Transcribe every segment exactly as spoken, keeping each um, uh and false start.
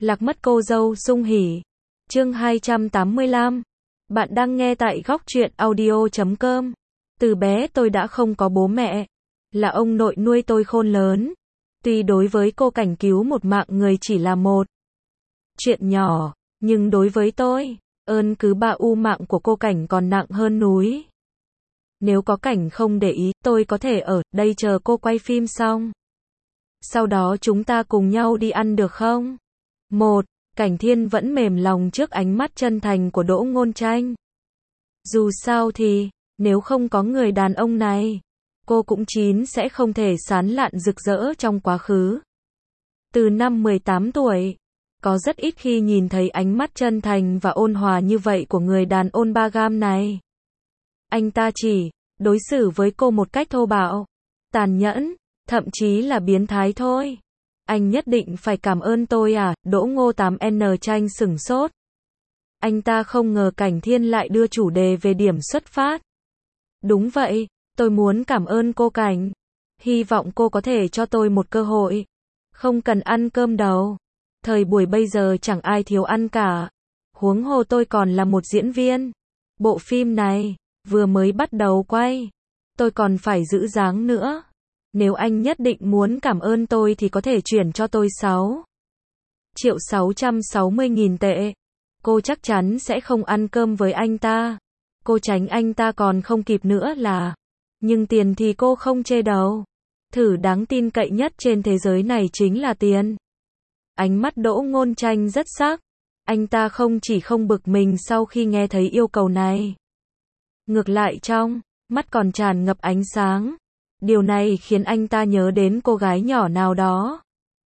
Lạc mất cô dâu Dung Hỉ. Chương hai trăm tám mươi lăm. Bạn đang nghe tại góc truyện audio chấm com. Từ bé tôi đã không có bố mẹ, là ông nội nuôi tôi khôn lớn. Tuy đối với cô Cảnh cứu một mạng người chỉ là một chuyện nhỏ, nhưng đối với tôi, ơn cứ ba u mạng của cô Cảnh còn nặng hơn núi. Nếu có Cảnh không để ý, tôi có thể ở đây chờ cô quay phim xong. Sau đó chúng ta cùng nhau đi ăn được không? Một, Cảnh Thiên vẫn mềm lòng trước ánh mắt chân thành của Đỗ Ngôn Tranh. Dù sao thì, nếu không có người đàn ông này, cô cũng chín sẽ không thể sán lạn rực rỡ trong quá khứ. Từ năm mười tám tuổi, có rất ít khi nhìn thấy ánh mắt chân thành và ôn hòa như vậy của người đàn ông ba gam này. Anh ta chỉ đối xử với cô một cách thô bạo, tàn nhẫn, thậm chí là biến thái thôi. Anh nhất định phải cảm ơn tôi à? Đỗ Ngô tám N Tranh sửng sốt. Anh ta không ngờ Cảnh Thiên lại đưa chủ đề về điểm xuất phát. Đúng vậy, tôi muốn cảm ơn cô Cảnh. Hy vọng cô có thể cho tôi một cơ hội. Không cần ăn cơm đâu. Thời buổi bây giờ chẳng ai thiếu ăn cả. Huống hồ tôi còn là một diễn viên. Bộ phim này vừa mới bắt đầu quay, tôi còn phải giữ dáng nữa. Nếu anh nhất định muốn cảm ơn tôi thì có thể chuyển cho tôi sáu triệu sáu trăm sáu mươi nghìn tệ. Cô chắc chắn sẽ không ăn cơm với anh ta. Cô tránh anh ta còn không kịp nữa là. Nhưng tiền thì cô không chê đâu. Thử đáng tin cậy nhất trên thế giới này chính là tiền. Ánh mắt Đỗ Ngôn Tranh rất sắc. Anh ta không chỉ không bực mình sau khi nghe thấy yêu cầu này. Ngược lại trong mắt còn tràn ngập ánh sáng. Điều này khiến anh ta nhớ đến cô gái nhỏ nào đó.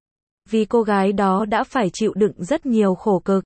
Vì cô gái đó đã phải chịu đựng rất nhiều khổ cực.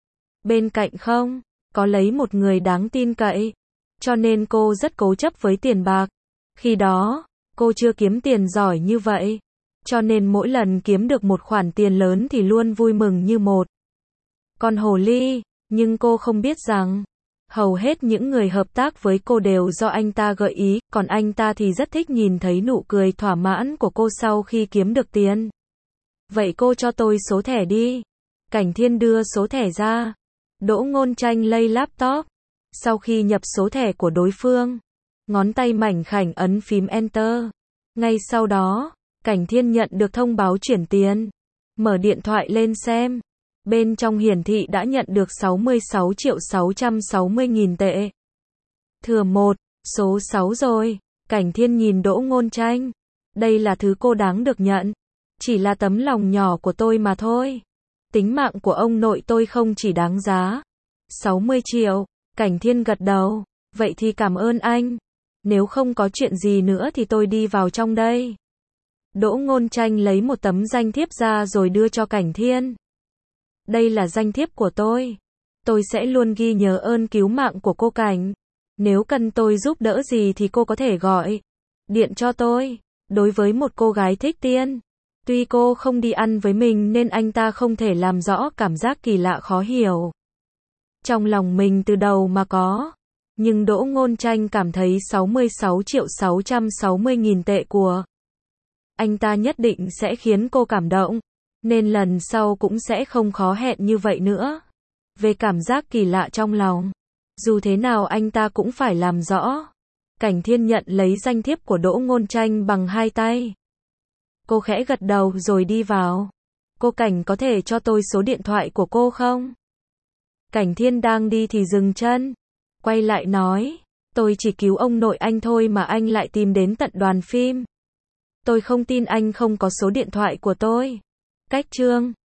Bên cạnh không có lấy một người đáng tin cậy. Cho nên cô rất cố chấp với tiền bạc. Khi đó, cô chưa kiếm tiền giỏi như vậy. Cho nên mỗi lần kiếm được một khoản tiền lớn thì luôn vui mừng như một con hồ ly. Nhưng cô không biết rằng, hầu hết những người hợp tác với cô đều do anh ta gợi ý, còn anh ta thì rất thích nhìn thấy nụ cười thỏa mãn của cô sau khi kiếm được tiền. Vậy cô cho tôi số thẻ đi. Cảnh Thiên đưa số thẻ ra. Đỗ Ngôn Tranh lay laptop. Sau khi nhập số thẻ của đối phương, ngón tay mảnh khảnh ấn phím Enter. Ngay sau đó, Cảnh Thiên nhận được thông báo chuyển tiền. Mở điện thoại lên xem. Bên trong hiển thị đã nhận được sáu mươi sáu triệu sáu trăm sáu mươi nghìn tệ. Thừa một, số sáu rồi. Cảnh Thiên nhìn Đỗ Ngôn Tranh. Đây là thứ cô đáng được nhận. Chỉ là tấm lòng nhỏ của tôi mà thôi. Tính mạng của ông nội tôi không chỉ đáng giá sáu mươi triệu. Cảnh Thiên gật đầu. Vậy thì cảm ơn anh. Nếu không có chuyện gì nữa thì tôi đi vào trong đây. Đỗ Ngôn Tranh lấy một tấm danh thiếp ra rồi đưa cho Cảnh Thiên. Đây là danh thiếp của tôi. Tôi sẽ luôn ghi nhớ ơn cứu mạng của cô Cảnh. Nếu cần tôi giúp đỡ gì thì cô có thể gọi điện cho tôi. Đối với một cô gái thích tiền, tuy cô không đi ăn với mình nên anh ta không thể làm rõ cảm giác kỳ lạ khó hiểu trong lòng mình từ đầu mà có. Nhưng Đỗ Ngôn Tranh cảm thấy sáu mươi sáu triệu sáu trăm sáu mươi nghìn tệ của anh ta nhất định sẽ khiến cô cảm động. Nên lần sau cũng sẽ không khó hẹn như vậy nữa. Về cảm giác kỳ lạ trong lòng, dù thế nào anh ta cũng phải làm rõ. Cảnh Thiên nhận lấy danh thiếp của Đỗ Ngôn Tranh bằng hai tay. Cô khẽ gật đầu rồi đi vào. Cô Cảnh có thể cho tôi số điện thoại của cô không? Cảnh Thiên đang đi thì dừng chân. Quay lại nói. Tôi chỉ cứu ông nội anh thôi mà anh lại tìm đến tận đoàn phim. Tôi không tin anh không có số điện thoại của tôi. Cách chương